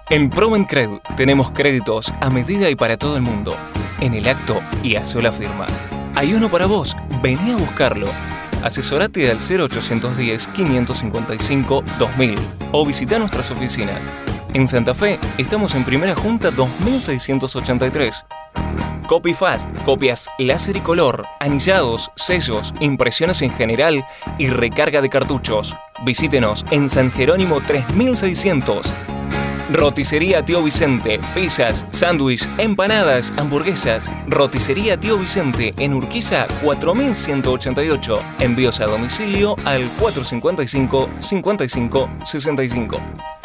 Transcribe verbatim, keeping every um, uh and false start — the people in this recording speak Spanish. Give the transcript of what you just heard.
En Provencred tenemos créditos a medida y para todo el mundo. En el acto y a sola firma. Hay uno para vos, vení a buscarlo. Asesorate al cero ochocientos diez, quinientos cincuenta y cinco, dos mil o visita nuestras oficinas. En Santa Fe estamos en Primera Junta dos mil seiscientos ochenta y tres. Copyfast, copias láser y color, anillados, sellos, impresiones en general y recarga de cartuchos. Visítenos en San Jerónimo tres mil seiscientos. Roticería Tío Vicente, pizzas, sándwich, empanadas, hamburguesas. Roticería Tío Vicente en Urquiza cuatro mil ciento ochenta y ocho. Envíos a domicilio al cuatrocientos cincuenta y cinco, cincuenta y cinco, sesenta y cinco.